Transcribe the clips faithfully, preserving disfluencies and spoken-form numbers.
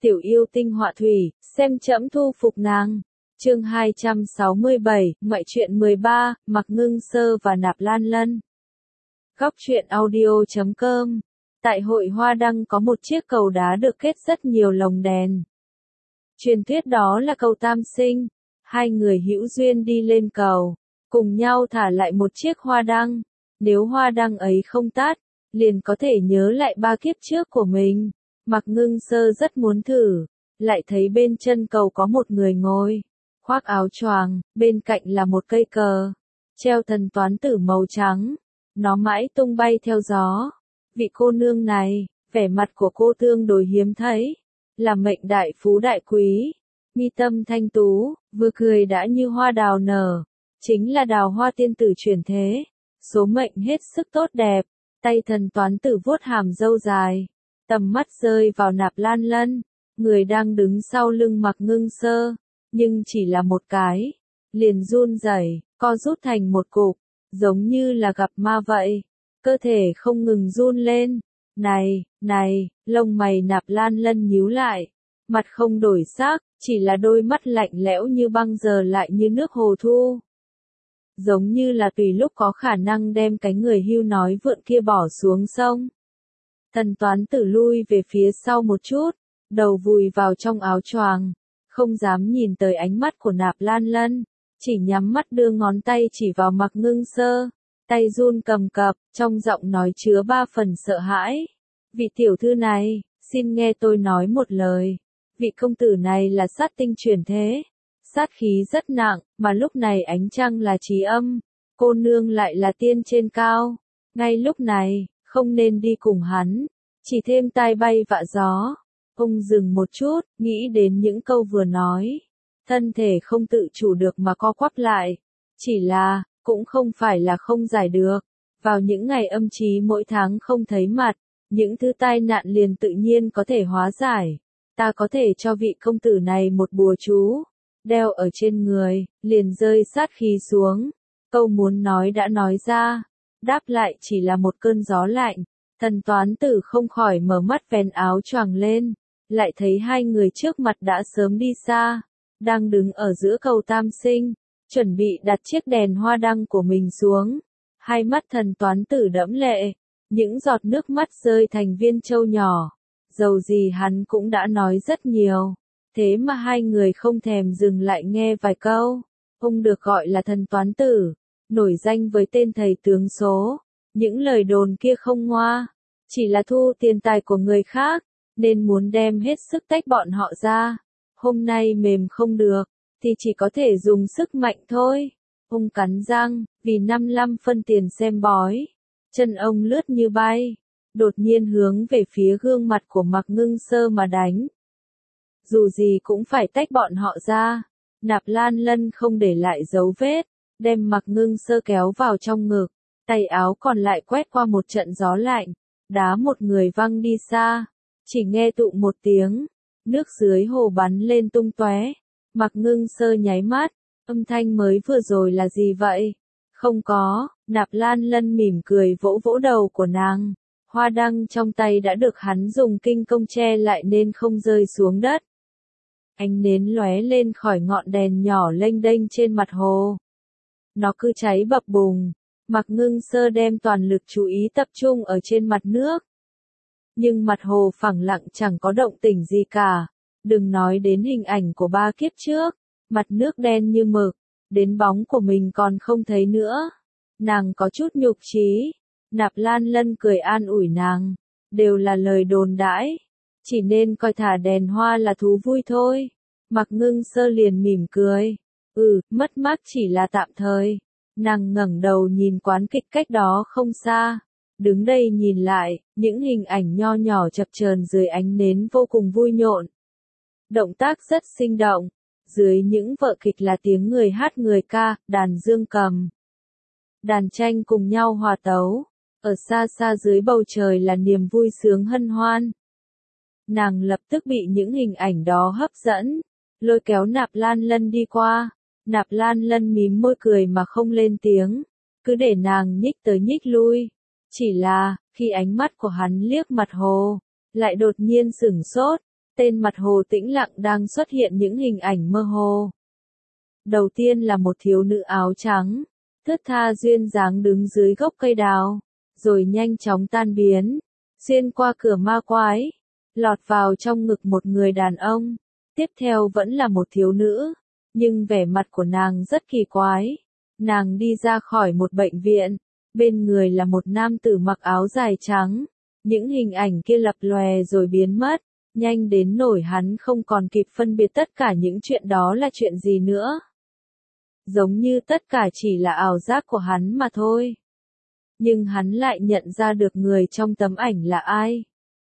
tiểu yêu tinh họa thủy, xem trẫm thu phục nàng. Chương hai trăm sáu mươi bảy, ngoại truyện mười ba, Mạc Ngưng Sơ và Nạp Lan Lân. Góc truyện audio chấm com. Tại hội Hoa Đăng có một chiếc cầu đá được kết rất nhiều lồng đèn. Truyền thuyết đó là cầu tam sinh. Hai người hữu duyên đi lên cầu, cùng nhau thả lại một chiếc hoa đăng. Nếu hoa đăng ấy không tắt, liền có thể nhớ lại ba kiếp trước của mình. Mạc Ngưng Sơ rất muốn thử, lại thấy bên chân cầu có một người ngồi, khoác áo choàng, bên cạnh là một cây cờ, treo thần toán tử màu trắng. Nó mãi tung bay theo gió. Vị cô nương này, vẻ mặt của cô tương đối hiếm thấy, là mệnh đại phú đại quý, mi tâm thanh tú, vừa cười đã như hoa đào nở, chính là đào hoa tiên tử chuyển thế, số mệnh hết sức tốt đẹp. Tay thần toán tử vuốt hàm râu dài, tầm mắt rơi vào Nạp Lan Lân, người đang đứng sau lưng Mạc Ngưng Sơ, nhưng chỉ là một cái, liền run rẩy, co rút thành một cục, giống như là gặp ma vậy, cơ thể không ngừng run lên. Này, này, lông mày Nạp Lan Lân nhíu lại, mặt không đổi sắc, chỉ là đôi mắt lạnh lẽo như băng giờ lại như nước hồ thu. Giống như là tùy lúc có khả năng đem cái người hưu nói vượn kia bỏ xuống sông. Thần toán tử lui về phía sau một chút, đầu vùi vào trong áo choàng, không dám nhìn tới ánh mắt của Nạp Lan Lân, chỉ nhắm mắt đưa ngón tay chỉ vào Mạc Ngưng Sơ, tay run cầm cập, trong giọng nói chứa ba phần sợ hãi. Vị tiểu thư này, xin nghe tôi nói một lời, vị công tử này là sát tinh chuyển thế, sát khí rất nặng, mà lúc này ánh trăng là trí âm, cô nương lại là tiên trên cao, ngay lúc này, không nên đi cùng hắn, chỉ thêm tai bay vạ gió. Ông dừng một chút, nghĩ đến những câu vừa nói, thân thể không tự chủ được mà co quắp lại, chỉ là, cũng không phải là không giải được, vào những ngày âm chí mỗi tháng không thấy mặt, những thứ tai nạn liền tự nhiên có thể hóa giải, ta có thể cho vị công tử này một bùa chú, đeo ở trên người, liền rơi sát khí xuống, câu muốn nói đã nói ra, đáp lại chỉ là một cơn gió lạnh. Thần toán tử không khỏi mở mắt vén áo choàng lên, lại thấy hai người trước mặt đã sớm đi xa, đang đứng ở giữa cầu tam sinh, chuẩn bị đặt chiếc đèn hoa đăng của mình xuống. Hai mắt thần toán tử đẫm lệ, những giọt nước mắt rơi thành viên châu nhỏ, dầu gì hắn cũng đã nói rất nhiều, thế mà hai người không thèm dừng lại nghe vài câu. Ông được gọi là thần toán tử, nổi danh với tên thầy tướng số. Những lời đồn kia không ngoa, chỉ là thu tiền tài của người khác, nên muốn đem hết sức tách bọn họ ra. Hôm nay mềm không được, thì chỉ có thể dùng sức mạnh thôi. Ông cắn răng, vì năm mươi lăm phân tiền xem bói. Chân ông lướt như bay, đột nhiên hướng về phía gương mặt của Mạc Ngưng Sơ mà đánh. Dù gì cũng phải tách bọn họ ra. Nạp Lan Lân không để lại dấu vết, đem Mạc Ngưng Sơ kéo vào trong ngực. Tay áo còn lại quét qua một trận gió lạnh, đá một người văng đi xa, chỉ nghe tụ một tiếng, nước dưới hồ bắn lên tung tóe. Mạc Ngưng Sơ nháy mắt, âm thanh mới vừa rồi là gì vậy? Không có, Nạp Lan Lân mỉm cười vỗ vỗ đầu của nàng, hoa đăng trong tay đã được hắn dùng kinh công che lại nên không rơi xuống đất. Ánh nến lóe lên khỏi ngọn đèn nhỏ lênh đênh trên mặt hồ. Nó cứ cháy bập bùng. Mạc Ngưng Sơ đem toàn lực chú ý tập trung ở trên mặt nước. Nhưng mặt hồ phẳng lặng chẳng có động tĩnh gì cả. Đừng nói đến hình ảnh của ba kiếp trước. Mặt nước đen như mực. Đến bóng của mình còn không thấy nữa. Nàng có chút nhục chí. Nạp Lan Lân cười an ủi nàng. Đều là lời đồn đãi. Chỉ nên coi thả đèn hoa là thú vui thôi. Mạc Ngưng Sơ liền mỉm cười. Ừ, mất mát chỉ là tạm thời. Nàng ngẩng đầu nhìn quán kịch cách đó không xa, đứng đây nhìn lại, những hình ảnh nho nhỏ chập chờn dưới ánh nến vô cùng vui nhộn. Động tác rất sinh động, dưới những vở kịch là tiếng người hát người ca, đàn dương cầm, đàn tranh cùng nhau hòa tấu, ở xa xa dưới bầu trời là niềm vui sướng hân hoan. Nàng lập tức bị những hình ảnh đó hấp dẫn, lôi kéo Nạp Lan Lân đi qua. Nạp Lan Lân mím môi cười mà không lên tiếng, cứ để nàng nhích tới nhích lui. Chỉ là, khi ánh mắt của hắn liếc mặt hồ, lại đột nhiên sửng sốt, tên mặt hồ tĩnh lặng đang xuất hiện những hình ảnh mơ hồ. Đầu tiên là một thiếu nữ áo trắng, thướt tha duyên dáng đứng dưới gốc cây đào, rồi nhanh chóng tan biến, xuyên qua cửa ma quái, lọt vào trong ngực một người đàn ông. Tiếp theo vẫn là một thiếu nữ, nhưng vẻ mặt của nàng rất kỳ quái. Nàng đi ra khỏi một bệnh viện, bên người là một nam tử mặc áo dài trắng. Những hình ảnh kia lập lòe rồi biến mất, nhanh đến nỗi hắn không còn kịp phân biệt tất cả những chuyện đó là chuyện gì nữa. Giống như tất cả chỉ là ảo giác của hắn mà thôi. Nhưng hắn lại nhận ra được người trong tấm ảnh là ai.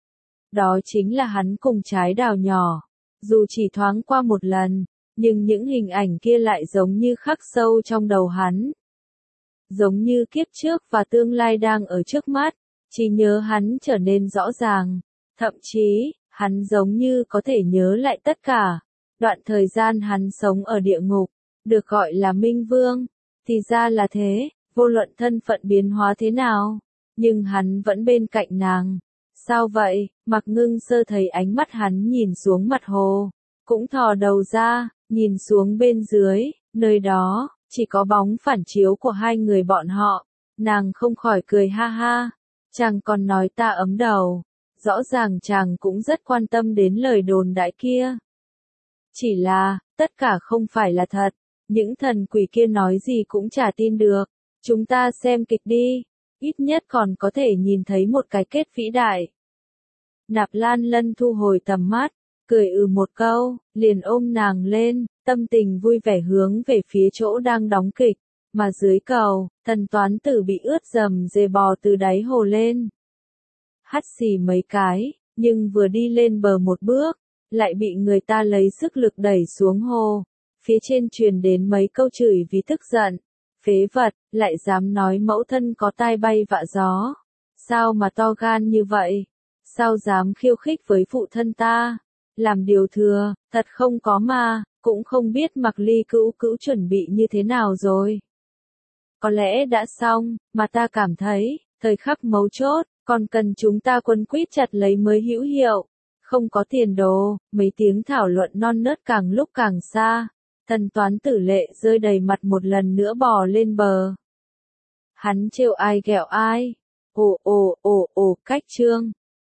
Đó chính là hắn cùng trái đào nhỏ. Dù chỉ thoáng qua một lần, nhưng những hình ảnh kia lại giống như khắc sâu trong đầu hắn. Giống như kiếp trước và tương lai đang ở trước mắt, trí nhớ hắn trở nên rõ ràng. Thậm chí, hắn giống như có thể nhớ lại tất cả. Đoạn thời gian hắn sống ở địa ngục, được gọi là Minh Vương. Thì ra là thế, vô luận thân phận biến hóa thế nào, nhưng hắn vẫn bên cạnh nàng. Sao vậy? Mạc Ngưng Sơ thấy ánh mắt hắn nhìn xuống mặt hồ, cũng thò đầu ra, nhìn xuống bên dưới, nơi đó, chỉ có bóng phản chiếu của hai người bọn họ. Nàng không khỏi cười ha ha, chàng còn nói ta ấm đầu, rõ ràng chàng cũng rất quan tâm đến lời đồn đại kia. Chỉ là, tất cả không phải là thật, những thần quỷ kia nói gì cũng chả tin được, chúng ta xem kịch đi, ít nhất còn có thể nhìn thấy một cái kết vĩ đại. Nạp Lan Lân thu hồi tầm mắt, cười ừ một câu, liền ôm nàng lên, tâm tình vui vẻ hướng về phía chỗ đang đóng kịch, mà dưới cầu, thần toán tử bị ướt dầm dề bò từ đáy hồ lên. Hắt xì mấy cái, nhưng vừa đi lên bờ một bước, lại bị người ta lấy sức lực đẩy xuống hồ. Phía trên truyền đến mấy câu chửi vì tức giận. Phế vật, lại dám nói mẫu thân có tai bay vạ gió. Sao mà to gan như vậy? Sao dám khiêu khích với phụ thân ta? Làm điều thừa, thật không có mà, cũng không biết Mạc Ly Cữu Cữu chuẩn bị như thế nào rồi. Có lẽ đã xong, mà ta cảm thấy, thời khắc mấu chốt, còn cần chúng ta quấn quýt chặt lấy mới hữu hiệu. Không có tiền đồ, mấy tiếng thảo luận non nớt càng lúc càng xa. Thần toán tử lệ rơi đầy mặt một lần nữa bò lên bờ. Hắn trêu ai ghẹo ai. Ồ ồ ồ ồ cách chương.